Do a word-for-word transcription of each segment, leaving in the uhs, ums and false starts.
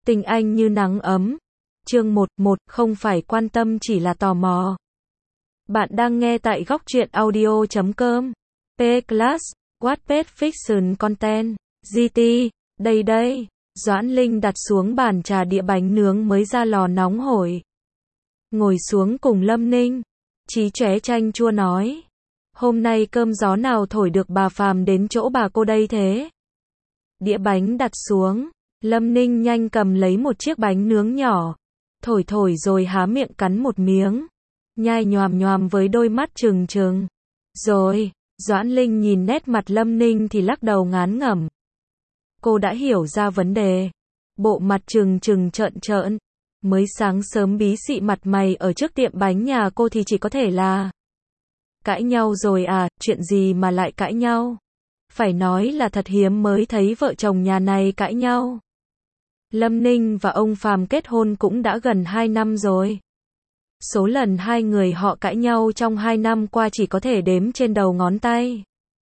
Tình anh như nắng ấm. Chương một một, không phải quan tâm chỉ là tò mò. Bạn đang nghe tại góc truyện audio chấm com. P-Class, Wattpad Fiction Content, giê tê, đây đây. Doãn Linh đặt xuống bàn trà đĩa bánh nướng mới ra lò nóng hổi. Ngồi xuống cùng Lâm Ninh. Chí chóe chanh chua nói. Hôm nay cơm gió nào thổi được bà phàm đến chỗ bà cô đây thế? Đĩa bánh đặt xuống. Lâm Ninh nhanh cầm lấy một chiếc bánh nướng nhỏ. Thổi thổi rồi há miệng cắn một miếng. Nhai nhòm nhòm với đôi mắt trừng trừng. Rồi, Doãn Linh nhìn nét mặt Lâm Ninh thì lắc đầu ngán ngẩm. Cô đã hiểu ra vấn đề. Bộ mặt trừng trừng trợn trợn. Mới sáng sớm bí xị mặt mày ở trước tiệm bánh nhà cô thì chỉ có thể là cãi nhau rồi à, chuyện gì mà lại cãi nhau? Phải nói là thật hiếm mới thấy vợ chồng nhà này cãi nhau. Lâm Ninh và ông Phàm kết hôn cũng đã gần hai năm rồi. Số lần hai người họ cãi nhau trong hai năm qua chỉ có thể đếm trên đầu ngón tay.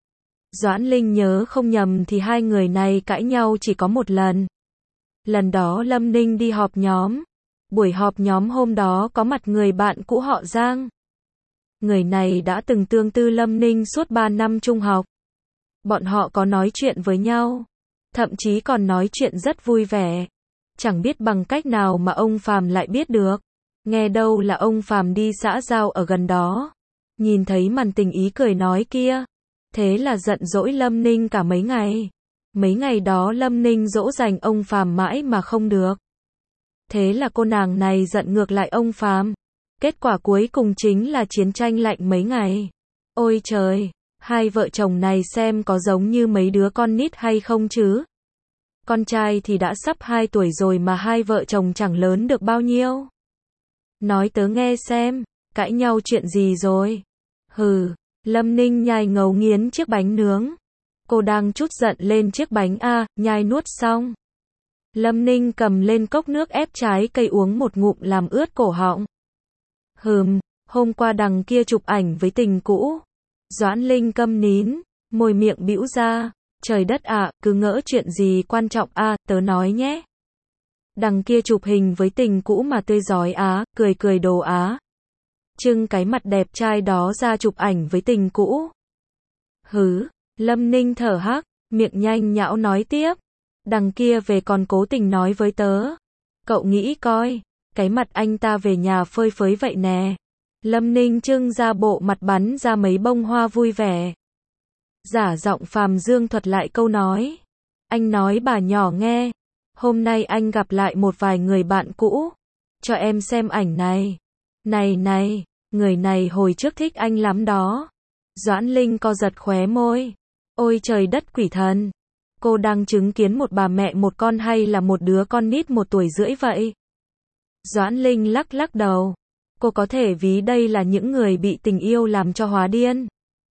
Doãn Linh nhớ không nhầm thì hai người này cãi nhau chỉ có một lần. Lần đó Lâm Ninh đi họp nhóm. Buổi họp nhóm hôm đó có mặt người bạn cũ họ Giang. Người này đã từng tương tư Lâm Ninh suốt ba năm trung học. Bọn họ có nói chuyện với nhau. Thậm chí còn nói chuyện rất vui vẻ. Chẳng biết bằng cách nào mà ông Phàm lại biết được. Nghe đâu là ông Phàm đi xã giao ở gần đó. Nhìn thấy màn tình ý cười nói kia. Thế là giận dỗi Lâm Ninh cả mấy ngày. Mấy ngày đó Lâm Ninh dỗ dành ông Phàm mãi mà không được. Thế là cô nàng này giận ngược lại ông Phàm. Kết quả cuối cùng chính là chiến tranh lạnh mấy ngày. Ôi trời, hai vợ chồng này xem có giống như mấy đứa con nít hay không chứ? Con trai thì đã sắp hai tuổi rồi mà hai vợ chồng chẳng lớn được bao nhiêu. Nói tớ nghe xem, cãi nhau chuyện gì rồi? Hừ, Lâm Ninh nhai ngấu nghiến chiếc bánh nướng. Cô đang trút giận lên chiếc bánh a, nhai nuốt xong. Lâm Ninh cầm lên cốc nước ép trái cây uống một ngụm làm ướt cổ họng. Hừm, hôm qua đằng kia chụp ảnh với tình cũ. Doãn Linh câm nín, môi miệng bĩu ra. Trời đất ạ, cứ ngỡ chuyện gì quan trọng à, tớ nói nhé. Đằng kia chụp hình với tình cũ mà tươi rói á, cười cười đồ á. Trưng cái mặt đẹp trai đó ra chụp ảnh với tình cũ. Hứ, Lâm Ninh thở hắc, miệng nhanh nhão nói tiếp. Đằng kia về còn cố tình nói với tớ. Cậu nghĩ coi, cái mặt anh ta về nhà phơi phới vậy nè. Lâm Ninh trưng ra bộ mặt bắn ra mấy bông hoa vui vẻ. Giả giọng Phàm Dương thuật lại câu nói. Anh nói bà nhỏ nghe. Hôm nay anh gặp lại một vài người bạn cũ. Cho em xem ảnh này. Này này, người này hồi trước thích anh lắm đó. Doãn Linh co giật khóe môi. Ôi trời đất quỷ thần. Cô đang chứng kiến một bà mẹ một con hay là một đứa con nít một tuổi rưỡi vậy? Doãn Linh lắc lắc đầu. Cô có thể ví đây là những người bị tình yêu làm cho hóa điên.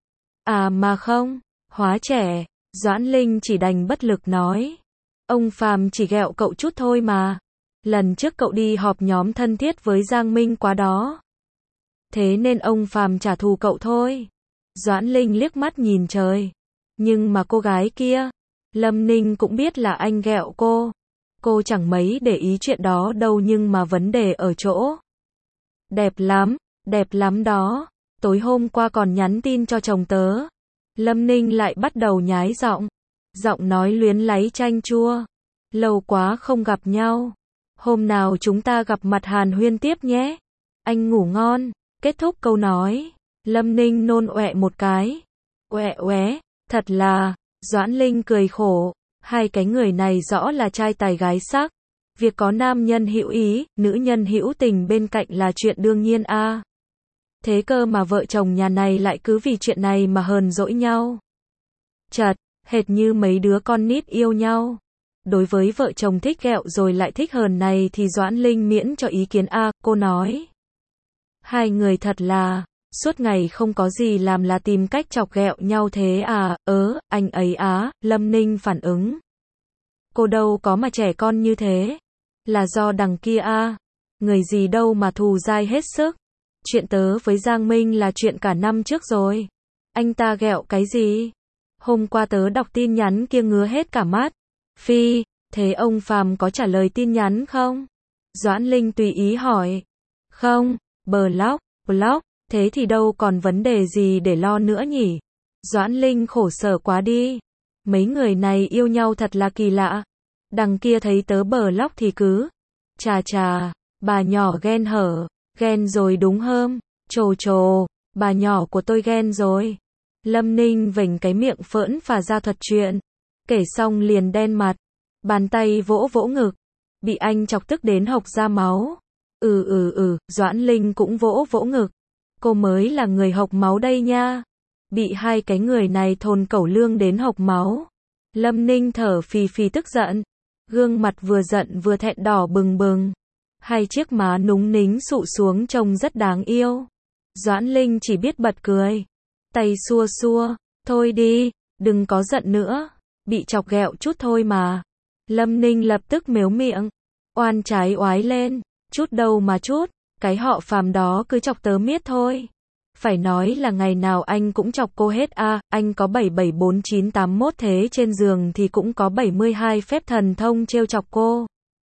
À mà không, hóa trẻ. Doãn Linh chỉ đành bất lực nói. Ông Phàm chỉ ghẹo cậu chút thôi mà. Lần trước cậu đi họp nhóm thân thiết với Giang Minh quá đó. Thế nên ông Phàm trả thù cậu thôi. Doãn Linh liếc mắt nhìn trời. Nhưng mà cô gái kia, Lâm Ninh cũng biết là anh ghẹo cô. Cô chẳng mấy để ý chuyện đó đâu nhưng mà vấn đề ở chỗ. Đẹp lắm, đẹp lắm đó. Tối hôm qua còn nhắn tin cho chồng tớ. Lâm Ninh lại bắt đầu nhái giọng. Giọng nói luyến láy chanh chua. Lâu quá không gặp nhau. Hôm nào chúng ta gặp mặt hàn huyên tiếp nhé. Anh ngủ ngon. Kết thúc câu nói. Lâm Ninh nôn ọe một cái. Ọe oé, thật là. Doãn Linh cười khổ. Hai cái người này rõ là trai tài gái sắc. Việc có nam nhân hữu ý, nữ nhân hữu tình bên cạnh là chuyện đương nhiên a. À. Thế cơ mà vợ chồng nhà này lại cứ vì chuyện này mà hờn dỗi nhau. Chật, hệt như mấy đứa con nít yêu nhau. Đối với vợ chồng thích ghẹo rồi lại thích hờn này thì Doãn Linh miễn cho ý kiến a, à, cô nói. Hai người thật là, suốt ngày không có gì làm là tìm cách chọc ghẹo nhau thế à, ớ, anh ấy á, Lâm Ninh phản ứng. Cô đâu có mà trẻ con như thế. Là do đằng kia a, à. Người gì đâu mà thù dai hết sức. Chuyện tớ với Giang Minh là chuyện cả năm trước rồi. Anh ta ghẹo cái gì? Hôm qua tớ đọc tin nhắn kia ngứa hết cả mắt. Phi, Thế ông Phàm có trả lời tin nhắn không? Doãn Linh tùy ý hỏi. Không, block, block, thế thì đâu còn vấn đề gì để lo nữa nhỉ? Doãn Linh khổ sở quá đi. Mấy người này yêu nhau thật là kỳ lạ. Đằng kia thấy tớ block thì cứ. Chà chà, bà nhỏ ghen hở. Ghen rồi đúng không? Trồ trồ, bà nhỏ của tôi ghen rồi. Lâm Ninh vểnh cái miệng phỡn phà ra thuật chuyện. Kể xong liền đen mặt. Bàn tay vỗ vỗ ngực. Bị anh chọc tức đến hộc ra máu. Ừ ừ ừ, Doãn Linh cũng vỗ vỗ ngực. Cô mới là người hộc máu đây nha. Bị hai cái người này thồn cẩu lương đến hộc máu. Lâm Ninh thở phì phì tức giận. Gương mặt vừa giận vừa thẹn đỏ bừng bừng. Hai chiếc má núng nính sụ xuống trông rất đáng yêu. Doãn Linh chỉ biết bật cười. Tay xua xua. Thôi đi, đừng có giận nữa. Bị chọc ghẹo chút thôi mà. Lâm Ninh lập tức mếu miệng. Oan trái oái lên. Chút đâu mà chút. Cái họ Phàm đó cứ chọc tớ miết thôi. Phải nói là ngày nào anh cũng chọc cô hết a. À, anh có bảy bảy bốn chín tám mốt thế trên giường thì cũng có bảy mươi hai phép thần thông trêu chọc cô.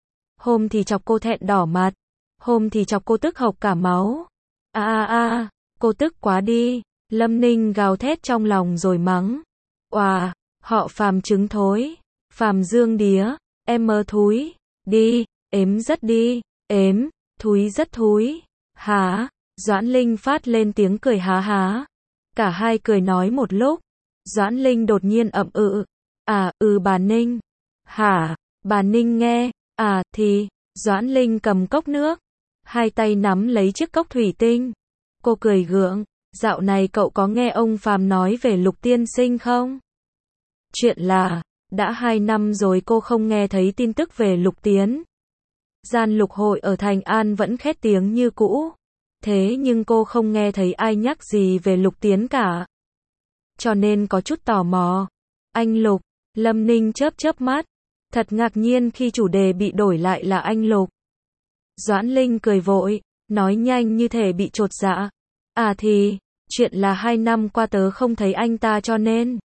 Hôm thì chọc cô thẹn đỏ mặt. Hôm thì chọc cô tức hộc cả máu. A a a, cô tức quá đi. Lâm Ninh gào thét trong lòng rồi mắng. Oà, họ Phàm trứng thối. Phàm dương đía, em mơ thúi. Đi, ếm rất đi, ếm, thúi rất thúi. Hả? Doãn Linh phát lên tiếng cười há há. Cả hai cười nói một lúc. Doãn Linh đột nhiên ậm ừ. À, ừ bà Ninh. Hả? Bà Ninh nghe. À, thì. Doãn Linh cầm cốc nước. Hai tay nắm lấy chiếc cốc thủy tinh. Cô cười gượng. Dạo này cậu có nghe ông Phàm nói về Lục tiên sinh không? Chuyện là, đã hai năm rồi cô không nghe thấy tin tức về Lục Tiến. Gian lục hội ở Thành An vẫn khét tiếng như cũ. Thế nhưng cô không nghe thấy ai nhắc gì về Lục Tiến cả. Cho nên có chút tò mò. Anh Lục, Lâm Ninh chớp chớp mắt. Thật ngạc nhiên khi chủ đề bị đổi lại là anh Lục. Doãn Linh cười vội, nói nhanh như thể bị chột dạ. À thì, chuyện là hai năm qua tớ không thấy anh ta cho nên.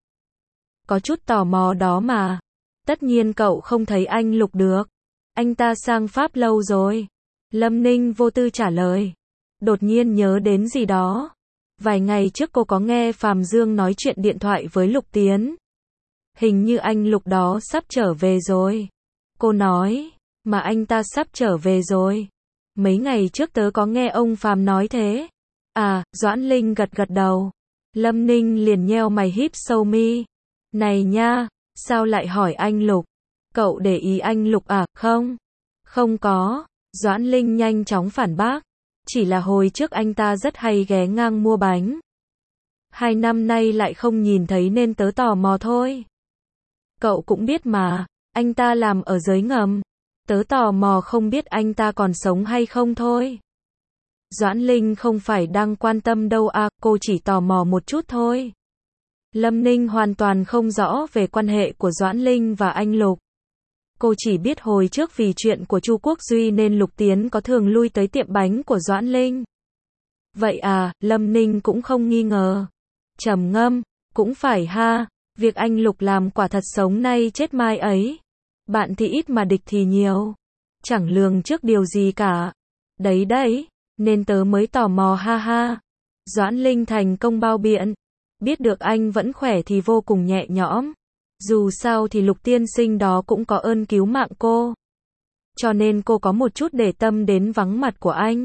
Có chút tò mò đó mà. Tất nhiên cậu không thấy anh Lục được. Anh ta sang Pháp lâu rồi. Lâm Ninh vô tư trả lời. Đột nhiên nhớ đến gì đó. Vài ngày trước cô có nghe Phàm Dương nói chuyện điện thoại với Lục Tiến. Hình như anh Lục đó sắp trở về rồi. Cô nói, mà anh ta sắp trở về rồi. Mấy ngày trước tớ có nghe ông Phàm nói thế. À, Doãn Linh gật gật đầu. Lâm Ninh liền nheo mày híp sâu mi. Này nha, sao lại hỏi anh Lục? Cậu để ý anh Lục à? Không? Không có. Doãn Linh nhanh chóng phản bác. Chỉ là hồi trước anh ta rất hay ghé ngang mua bánh. Hai năm nay lại không nhìn thấy nên tớ tò mò thôi. Cậu cũng biết mà, anh ta làm ở dưới ngầm. Tớ tò mò không biết anh ta còn sống hay không thôi. Doãn Linh không phải đang quan tâm đâu à, cô chỉ tò mò một chút thôi. Lâm Ninh hoàn toàn không rõ về quan hệ của Doãn Linh và anh Lục. Cô chỉ biết hồi trước vì chuyện của Chu Quốc Duy nên Lục Tiến có thường lui tới tiệm bánh của Doãn Linh. Vậy à, Lâm Ninh cũng không nghi ngờ. Trầm ngâm, cũng phải ha, việc anh Lục làm quả thật sống nay chết mai ấy. Bạn thì ít mà địch thì nhiều. Chẳng lường trước điều gì cả. Đấy đấy, nên tớ mới tò mò ha ha. Doãn Linh thành công bao biện. Biết được anh vẫn khỏe thì vô cùng nhẹ nhõm. Dù sao thì Lục tiên sinh đó cũng có ơn cứu mạng cô. Cho nên cô có một chút để tâm đến vắng mặt của anh.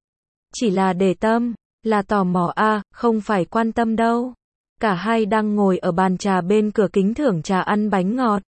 Chỉ là để tâm, là tò mò à, không phải quan tâm đâu. Cả hai đang ngồi ở bàn trà bên cửa kính thưởng trà ăn bánh ngọt.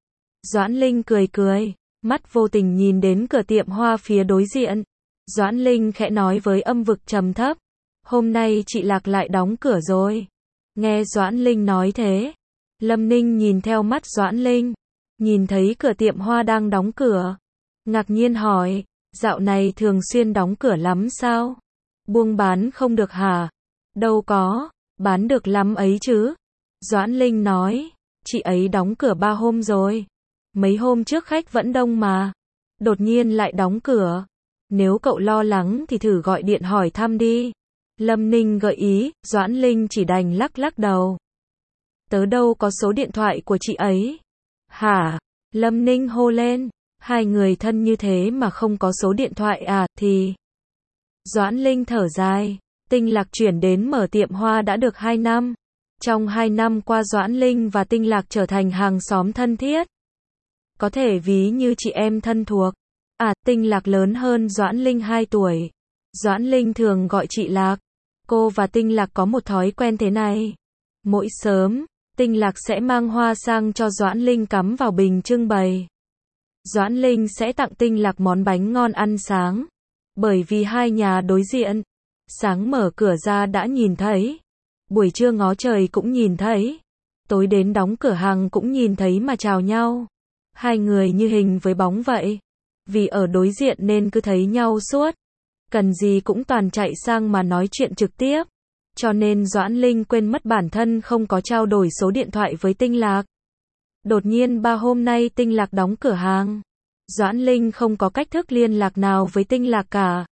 Doãn Linh cười cười, mắt vô tình nhìn đến cửa tiệm hoa phía đối diện. Doãn Linh khẽ nói với âm vực trầm thấp. Hôm nay chị Lạc lại đóng cửa rồi. Nghe Doãn Linh nói thế. Lâm Ninh nhìn theo mắt Doãn Linh. Nhìn thấy cửa tiệm hoa đang đóng cửa. Ngạc nhiên hỏi, dạo này thường xuyên đóng cửa lắm sao? Buôn bán không được hả? Đâu có, bán được lắm ấy chứ. Doãn Linh nói, chị ấy đóng cửa ba hôm rồi. Mấy hôm trước khách vẫn đông mà. Đột nhiên lại đóng cửa. Nếu cậu lo lắng thì thử gọi điện hỏi thăm đi. Lâm Ninh gợi ý, Doãn Linh chỉ đành lắc lắc đầu. Tớ đâu có số điện thoại của chị ấy. Hả? Lâm Ninh hô lên, hai người thân như thế mà không có số điện thoại à, thì... Doãn Linh thở dài, Tinh Lạc chuyển đến mở tiệm hoa đã được hai năm. Trong hai năm qua Doãn Linh và Tinh Lạc trở thành hàng xóm thân thiết. Có thể ví như chị em thân thuộc. À, Tinh Lạc lớn hơn Doãn Linh hai tuổi. Doãn Linh thường gọi chị Lạc. Cô và Tinh Lạc có một thói quen thế này. Mỗi sớm, Tinh Lạc sẽ mang hoa sang cho Doãn Linh cắm vào bình trưng bày. Doãn Linh sẽ tặng Tinh Lạc món bánh ngon ăn sáng. Bởi vì hai nhà đối diện. Sáng mở cửa ra đã nhìn thấy. Buổi trưa ngó trời cũng nhìn thấy. Tối đến đóng cửa hàng cũng nhìn thấy mà chào nhau. Hai người như hình với bóng vậy. Vì ở đối diện nên cứ thấy nhau suốt. Cần gì cũng toàn chạy sang mà nói chuyện trực tiếp. Cho nên Doãn Linh quên mất bản thân không có trao đổi số điện thoại với Tinh Lạc. Đột nhiên ba hôm nay Tinh Lạc đóng cửa hàng. Doãn Linh không có cách thức liên lạc nào với Tinh Lạc cả.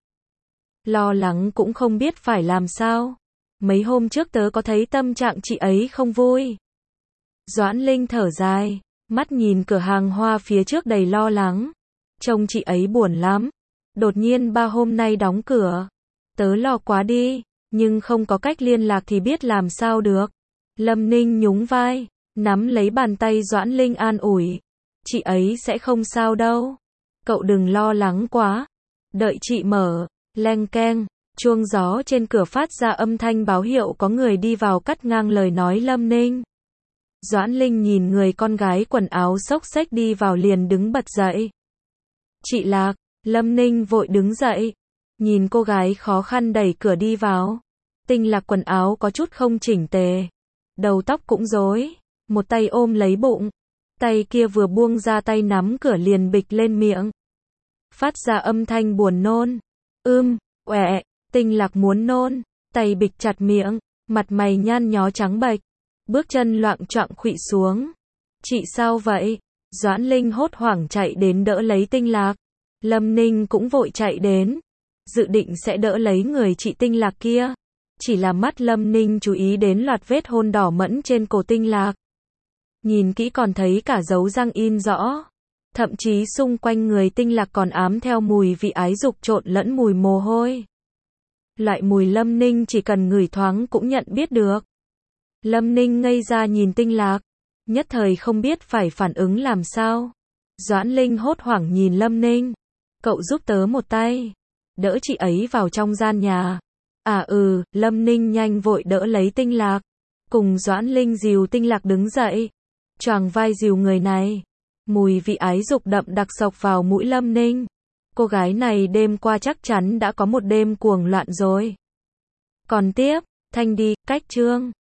Lo lắng cũng không biết phải làm sao. Mấy hôm trước tớ có thấy tâm trạng chị ấy không vui. Doãn Linh thở dài, mắt nhìn cửa hàng hoa phía trước đầy lo lắng. Trông chị ấy buồn lắm. Đột nhiên ba hôm nay đóng cửa. Tớ lo quá đi, nhưng không có cách liên lạc thì biết làm sao được. Lâm Ninh nhún vai, nắm lấy bàn tay Doãn Linh an ủi. Chị ấy sẽ không sao đâu. Cậu đừng lo lắng quá. Đợi chị mở, leng keng, chuông gió trên cửa phát ra âm thanh báo hiệu có người đi vào cắt ngang lời nói Lâm Ninh. Doãn Linh nhìn người con gái quần áo xốc xếch đi vào liền đứng bật dậy. Chị Lạc, Lâm Ninh vội đứng dậy. Nhìn cô gái khó khăn đẩy cửa đi vào. Tinh Lạc quần áo có chút không chỉnh tề. Đầu tóc cũng rối. Một tay ôm lấy bụng. Tay kia vừa buông ra tay nắm cửa liền bịch lên miệng. Phát ra âm thanh buồn nôn. Ưm, ọe, Tinh Lạc muốn nôn. Tay bịch chặt miệng. Mặt mày nhăn nhó trắng bệch. Bước chân loạng choạng khuỵu xuống. Chị sao vậy? Doãn Linh hốt hoảng chạy đến đỡ lấy Tinh Lạc. Lâm Ninh cũng vội chạy đến. Dự định sẽ đỡ lấy người chị Tinh Lạc kia. Chỉ là mắt Lâm Ninh chú ý đến loạt vết hôn đỏ mẫn trên cổ Tinh Lạc. Nhìn kỹ còn thấy cả dấu răng in rõ. Thậm chí xung quanh người Tinh Lạc còn ám theo mùi vị ái dục trộn lẫn mùi mồ hôi. Loại mùi Lâm Ninh chỉ cần ngửi thoáng cũng nhận biết được. Lâm Ninh ngây ra nhìn Tinh Lạc. Nhất thời không biết phải phản ứng làm sao. Doãn Linh hốt hoảng nhìn Lâm Ninh. Cậu giúp tớ một tay. Đỡ chị ấy vào trong gian nhà. À ừ, Lâm Ninh nhanh vội đỡ lấy Tinh Lạc. Cùng Doãn Linh dìu Tinh Lạc đứng dậy. Choàng vai dìu người này. Mùi vị ái dục đậm đặc sộc vào mũi Lâm Ninh. Cô gái này đêm qua chắc chắn đã có một đêm cuồng loạn rồi. Còn tiếp, thanh đi, cách chương.